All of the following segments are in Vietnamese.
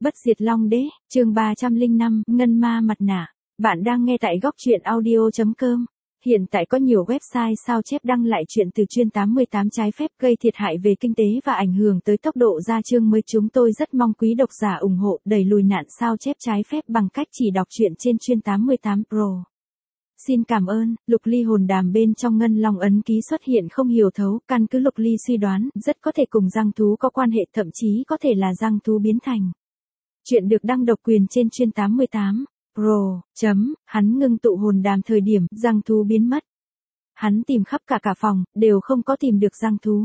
Bất diệt Long Đế, chương 305, Ngân Ma Mặt Nạ. Bạn đang nghe tại góc truyện audio.com. Hiện tại có nhiều website sao chép đăng lại chuyện từ chuyên 88 trái phép gây thiệt hại về kinh tế và ảnh hưởng tới tốc độ ra chương mới. Chúng tôi rất mong quý độc giả ủng hộ đẩy lùi nạn sao chép trái phép bằng cách chỉ đọc truyện trên chuyên 88 Pro. Xin cảm ơn. Lục Ly hồn đàm bên trong Ngân Long ấn ký xuất hiện không hiểu thấu, căn cứ Lục Ly suy đoán, rất có thể cùng giang thú có quan hệ, thậm chí có thể là giang thú biến thành. Chuyện được đăng độc quyền trên chuyên 88 Pro. Hắn ngưng tụ hồn đàm thời điểm giang thú biến mất. Hắn tìm khắp cả phòng, đều không có tìm được giang thú.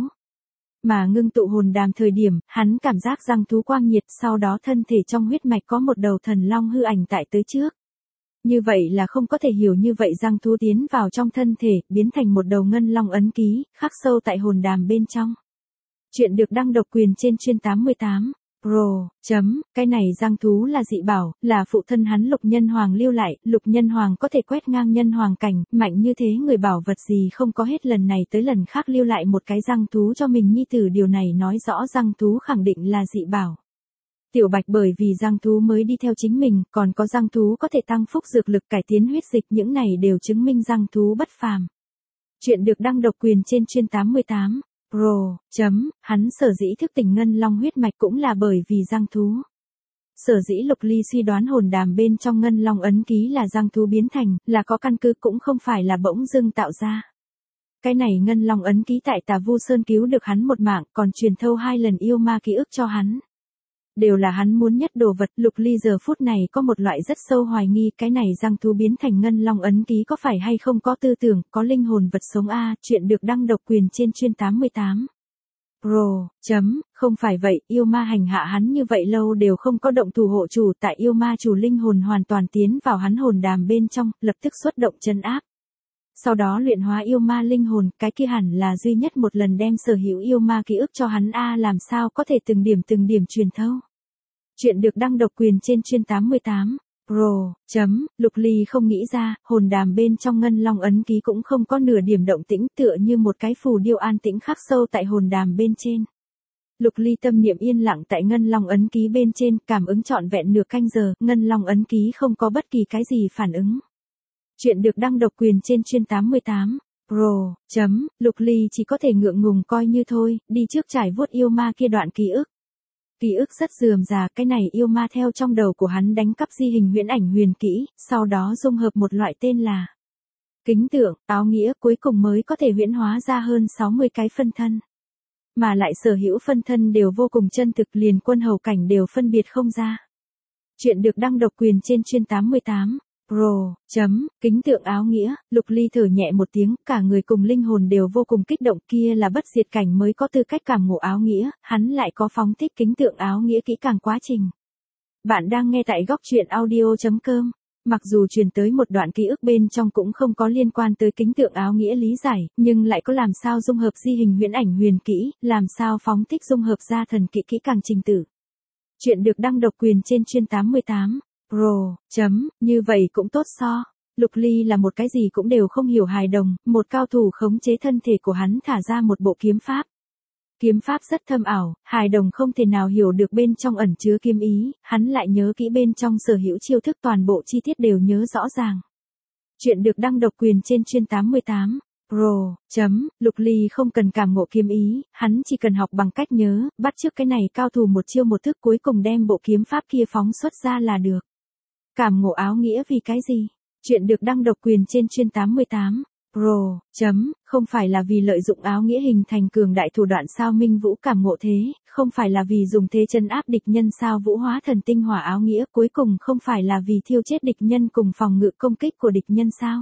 Mà ngưng tụ hồn đàm thời điểm, hắn cảm giác giang thú quang nhiệt, sau đó thân thể trong huyết mạch có một đầu thần long hư ảnh tại tới trước. Như vậy là không có thể hiểu, như vậy giang thú tiến vào trong thân thể, biến thành một đầu ngân long ấn ký, khắc sâu tại hồn đàm bên trong. Chuyện được đăng độc quyền trên chuyên 88 Pro. Cái này giang thú là dị bảo, là phụ thân hắn Lục Nhân Hoàng lưu lại, Lục Nhân Hoàng có thể quét ngang nhân hoàng cảnh, mạnh như thế người bảo vật gì không có hết, lần này tới lần khác lưu lại một cái giang thú cho mình nhi tử, điều này nói rõ giang thú khẳng định là dị bảo. Tiểu Bạch bởi vì giang thú mới đi theo chính mình, còn có giang thú có thể tăng phúc dược lực, cải tiến huyết dịch, những này đều chứng minh giang thú bất phàm. Chuyện được đăng độc quyền trên chuyên 88 Pro. Hắn sở dĩ thức tỉnh ngân long huyết mạch cũng là bởi vì giang thú. Sở dĩ Lục Ly suy đoán hồn đàm bên trong ngân long ấn ký là giang thú biến thành, là có căn cứ, cũng không phải là bỗng dưng tạo ra. Cái này ngân long ấn ký tại Tà Vu Sơn cứu được hắn một mạng, còn truyền thâu 2 lần yêu ma ký ức cho hắn. Đều là hắn muốn nhất đồ vật. Lục Ly giờ phút này có một loại rất sâu hoài nghi, cái này giang thú biến thành ngân long ấn ký có phải hay không có tư tưởng, có linh hồn vật sống a. Chuyện được đăng độc quyền trên chuyên 88 Pro. Không phải vậy, yêu ma hành hạ hắn như vậy lâu đều không có động thủ hộ chủ, tại yêu ma chủ linh hồn hoàn toàn tiến vào hắn hồn đàm bên trong, lập tức xuất động trấn áp. Sau đó luyện hóa yêu ma linh hồn, cái kia hẳn là duy nhất một lần đem sở hữu yêu ma ký ức cho hắn a, làm sao có thể từng điểm truyền thâu. Chuyện được đăng độc quyền trên chuyên 88 Pro. Lục Ly không nghĩ ra, hồn đàm bên trong ngân long ấn ký cũng không có nửa điểm động tĩnh, tựa như một cái phù điêu an tĩnh khắc sâu tại hồn đàm bên trên. Lục Ly tâm niệm yên lặng tại ngân long ấn ký bên trên, cảm ứng trọn vẹn nửa canh giờ, ngân long ấn ký không có bất kỳ cái gì phản ứng. Chuyện được đăng độc quyền trên chuyên 88 Pro. Lục Ly chỉ có thể ngượng ngùng coi như thôi, đi trước trải vuốt yêu ma kia đoạn ký ức. Ký ức rất rườm rà, cái này yêu ma theo trong đầu của hắn đánh cắp di hình huyễn ảnh huyền kỹ, sau đó dung hợp một loại tên là kính tượng, áo nghĩa, cuối cùng mới có thể huyễn hóa ra hơn 60 cái phân thân. Mà lại sở hữu phân thân đều vô cùng chân thực, liền quân hầu cảnh đều phân biệt không ra. Chuyện được đăng độc quyền trên chuyên 88 Pro. Kính tượng áo nghĩa. Lục Ly thở nhẹ một tiếng, cả người cùng linh hồn đều vô cùng kích động, kia là bất diệt cảnh mới có tư cách cảm ngộ áo nghĩa, hắn lại có phóng thích kính tượng áo nghĩa kỹ càng quá trình. Bạn đang nghe tại góc truyện audio.com. Mặc dù truyền tới một đoạn ký ức bên trong cũng không có liên quan tới kính tượng áo nghĩa lý giải, nhưng lại có làm sao dung hợp di hình huyễn ảnh huyền kỹ, làm sao phóng thích dung hợp ra thần kỹ kỹ càng trình tự. Chuyện được đăng độc quyền trên chuyên 88 Pro. Như vậy cũng tốt so. Lục Ly là một cái gì cũng đều không hiểu hài đồng, một cao thủ khống chế thân thể của hắn thả ra một bộ kiếm pháp. Kiếm pháp rất thâm ảo, hài đồng không thể nào hiểu được bên trong ẩn chứa kiếm ý, hắn lại nhớ kỹ bên trong sở hữu chiêu thức, toàn bộ chi tiết đều nhớ rõ ràng. Chuyện được đăng độc quyền trên chuyên 88 Pro. Lục Ly không cần cảm ngộ kiếm ý, hắn chỉ cần học bằng cách nhớ, bắt chước cái này cao thủ một chiêu một thức, cuối cùng đem bộ kiếm pháp kia phóng xuất ra là được. Cảm ngộ áo nghĩa vì cái gì? Chuyện được đăng độc quyền trên chuyên 88 Pro. Không phải là vì lợi dụng áo nghĩa hình thành cường đại thủ đoạn sao Minh Vũ cảm ngộ thế, không phải là vì dùng thế chân áp địch nhân sao Vũ hóa thần tinh hỏa áo nghĩa, cuối cùng không phải là vì thiêu chết địch nhân cùng phòng ngự công kích của địch nhân sao?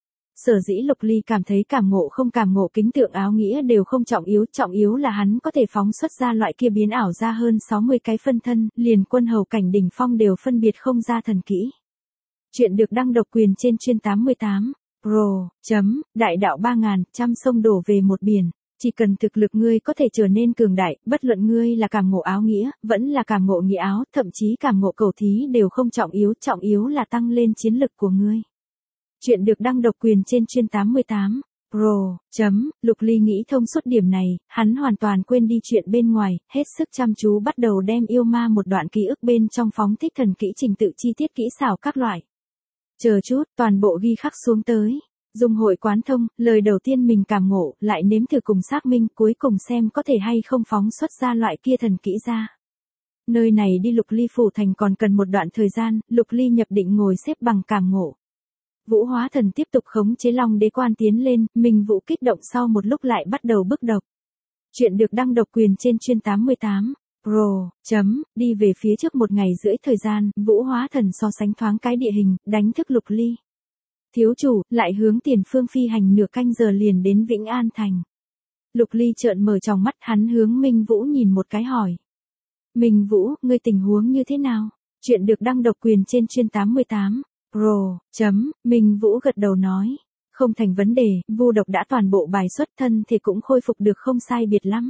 Sở dĩ Lục Ly cảm thấy cảm ngộ không cảm ngộ kính tượng áo nghĩa đều không trọng yếu là hắn có thể phóng xuất ra loại kia biến ảo ra hơn 60 cái phân thân, liền quân hầu cảnh đỉnh phong đều phân biệt không ra thần kỹ. Chuyện được đăng độc quyền trên chuyên 88 Pro. Đại đạo 3000, trăm sông đổ về một biển. Chỉ cần thực lực ngươi có thể trở nên cường đại, bất luận ngươi là cảm ngộ áo nghĩa, vẫn là cảm ngộ nghĩa áo, thậm chí cảm ngộ cầu thí đều không trọng yếu là tăng lên chiến lực của ngươi. Chuyện được đăng độc quyền trên chuyên 88 Pro. Lục Ly nghĩ thông suốt điểm này, hắn hoàn toàn quên đi chuyện bên ngoài, hết sức chăm chú bắt đầu đem yêu ma một đoạn ký ức bên trong phóng thích thần kỹ trình tự chi tiết kỹ xảo các loại. Chờ chút, toàn bộ ghi khắc xuống tới. Dung hội quán thông, lời đầu tiên mình cảm ngộ, lại nếm thử cùng xác minh, cuối cùng xem có thể hay không phóng xuất ra loại kia thần kỹ ra. Nơi này đi Lục Ly phủ thành còn cần một đoạn thời gian, Lục Ly nhập định ngồi xếp bằng cảm ngộ. Vũ Hóa Thần tiếp tục khống chế Long Đế Quan tiến lên, mình Vũ kích động sau một lúc lại bắt đầu bức độc. Chuyện được đăng độc quyền trên chuyên 88. Pro. Đi về phía trước 1 ngày rưỡi thời gian, Vũ Hóa Thần so sánh thoáng cái địa hình, đánh thức Lục Ly. Thiếu chủ, lại hướng tiền phương phi hành nửa canh giờ liền đến Vĩnh An Thành. Lục Ly trợn mở tròng mắt, hắn hướng Minh Vũ nhìn một cái hỏi. Minh Vũ, ngươi tình huống như thế nào? Chuyện được đăng độc quyền trên chuyên 88. Pro. Minh Vũ gật đầu nói. Không thành vấn đề, vu độc đã toàn bộ bài xuất, thân thì cũng khôi phục được không sai biệt lắm.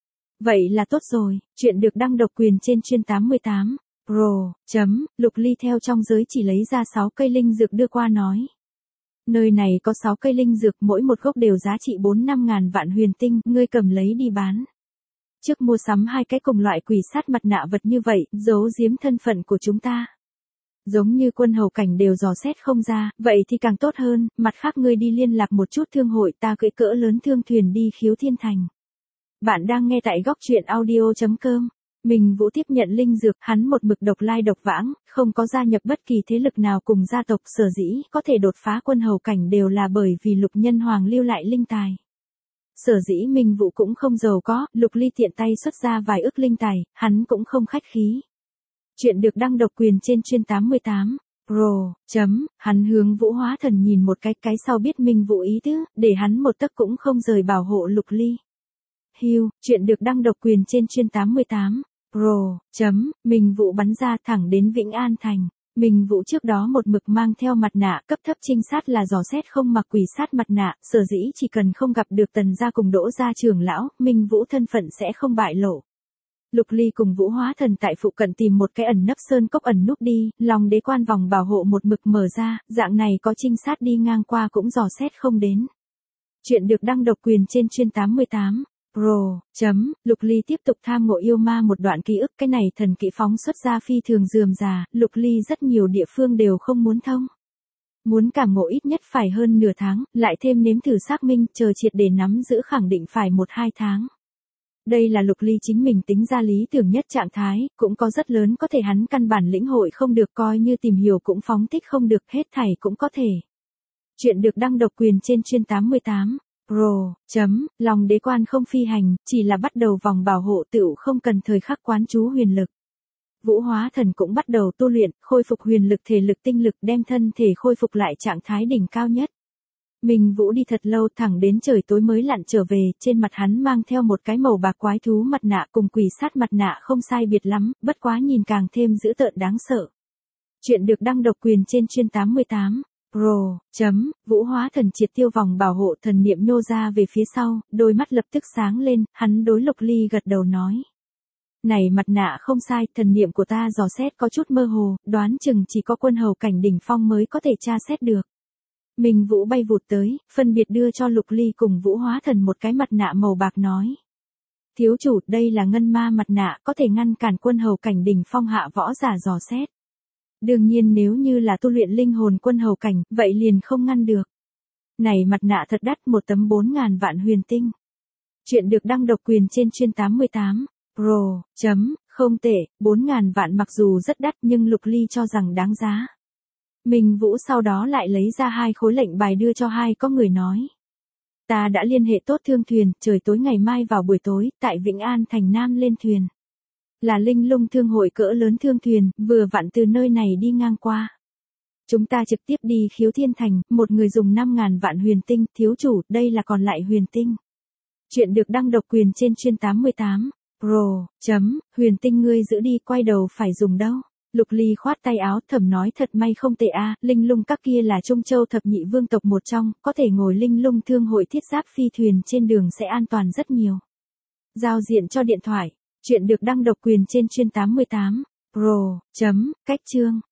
Vậy là tốt rồi, chuyện được đăng độc quyền trên chuyên 88. Pro. Lục Ly theo trong giới chỉ lấy ra 6 cây linh dược đưa qua nói. Nơi này có 6 cây linh dược, mỗi một gốc đều giá trị 4-5 ngàn vạn huyền tinh, ngươi cầm lấy đi bán. Trước mua sắm 2 cái cùng loại quỷ sát mặt nạ vật như vậy, giấu giếm thân phận của chúng ta. Giống như quân hầu cảnh đều dò xét không ra, vậy thì càng tốt hơn, mặt khác ngươi đi liên lạc một chút thương hội, ta cưỡi cỡ lớn thương thuyền đi Khiếu Thiên Thành. Bạn đang nghe tại góc truyện audio.com. Mình Vũ tiếp nhận linh dược, hắn một mực độc lai độc vãng, không có gia nhập bất kỳ thế lực nào cùng gia tộc, sở dĩ có thể đột phá quân hầu cảnh đều là bởi vì Lục Nhân Hoàng lưu lại linh tài. Sở dĩ Minh Vũ cũng không giàu có, Lục Ly tiện tay xuất ra vài ức linh tài, hắn cũng không khách khí. Chuyện được đăng độc quyền trên chuyên 88. Pro. Hắn hướng Vũ Hóa Thần nhìn một cái sau biết Minh Vũ ý tứ, để hắn một tấc cũng không rời bảo hộ Lục Ly. Hưu, chuyện được đăng độc quyền trên chuyên 88. Pro. Minh Vũ bắn ra thẳng đến Vĩnh An Thành. Minh Vũ trước đó một mực mang theo mặt nạ, cấp thấp trinh sát là dò xét không mặc quỷ sát mặt nạ, sở dĩ chỉ cần không gặp được Tần gia cùng Đỗ gia trưởng lão, Minh Vũ thân phận sẽ không bại lộ. Lục Ly cùng Vũ Hóa Thần tại phụ cận tìm một cái ẩn nấp sơn cốc ẩn núp đi, Long Đế Quan vòng bảo hộ một mực mở ra, dạng này có trinh sát đi ngang qua cũng dò xét không đến. Chuyện được đăng độc quyền trên chuyên 88. Pro. Lục Ly tiếp tục tham ngộ yêu ma một đoạn ký ức, cái này thần kỹ phóng xuất ra phi thường rườm rà, Lục Ly rất nhiều địa phương đều không muốn thông. Muốn cảm ngộ ít nhất phải hơn nửa tháng, lại thêm nếm thử xác minh, chờ triệt để nắm giữ khẳng định phải 1-2 tháng. Đây là Lục Ly chính mình tính ra lý tưởng nhất trạng thái, cũng có rất lớn có thể hắn căn bản lĩnh hội không được, coi như tìm hiểu cũng phóng thích không được, hết thảy cũng có thể. Chuyện được đăng độc quyền trên chuyên 88. Pro. Long Đế Quan không phi hành, chỉ là bắt đầu vòng bảo hộ tựu không cần thời khắc quán chú huyền lực. Vũ Hóa Thần cũng bắt đầu tu luyện, khôi phục huyền lực thể lực tinh lực, đem thân thể khôi phục lại trạng thái đỉnh cao nhất. Minh Vũ đi thật lâu thẳng đến trời tối mới lặn trở về, trên mặt hắn mang theo một cái màu bạc quái thú mặt nạ cùng quỷ sát mặt nạ không sai biệt lắm, bất quá nhìn càng thêm dữ tợn đáng sợ. Chuyện được đăng độc quyền trên chuyên 88. Pro. Vũ Hóa Thần triệt tiêu vòng bảo hộ, thần niệm nhô ra về phía sau, đôi mắt lập tức sáng lên, hắn đối Lục Ly gật đầu nói. Này mặt nạ không sai, thần niệm của ta dò xét có chút mơ hồ, đoán chừng chỉ có quân hầu cảnh đỉnh phong mới có thể tra xét được. Minh Vũ bay vụt tới, phân biệt đưa cho Lục Ly cùng Vũ Hóa Thần một cái mặt nạ màu bạc nói. Thiếu chủ, đây là ngân ma mặt nạ, có thể ngăn cản quân hầu cảnh đỉnh phong hạ võ giả dò xét. Đương nhiên nếu như là tu luyện linh hồn quân hầu cảnh, vậy liền không ngăn được. Này mặt nạ thật đắt, một tấm 4.000 vạn huyền tinh. Chuyện được đăng độc quyền trên chuyên 88. Pro. Không tệ, 4.000 vạn mặc dù rất đắt nhưng Lục Ly cho rằng đáng giá. Minh Vũ sau đó lại lấy ra 2 khối lệnh bài đưa cho 2 có người nói. Ta đã liên hệ tốt thương thuyền, trời tối ngày mai vào buổi tối, tại Vĩnh An Thành Nam lên thuyền. Là Linh Lung thương hội cỡ lớn thương thuyền, vừa vặn từ nơi này đi ngang qua. Chúng ta trực tiếp đi Khiếu Thiên Thành, một người dùng 5.000 vạn huyền tinh, thiếu chủ, đây là còn lại huyền tinh. Chuyện được đăng độc quyền trên chuyên 88. Pro. Huyền tinh ngươi giữ đi, quay đầu phải dùng đâu. Lục Ly khoát tay áo, thầm nói thật may không tệ a, Linh Lung các kia là Trung Châu thập nhị vương tộc một trong, có thể ngồi Linh Lung thương hội thiết giáp phi thuyền trên đường sẽ an toàn rất nhiều. Giao diện cho điện thoại. Chuyện được đăng độc quyền trên chuyên 88. Pro. Cách chương.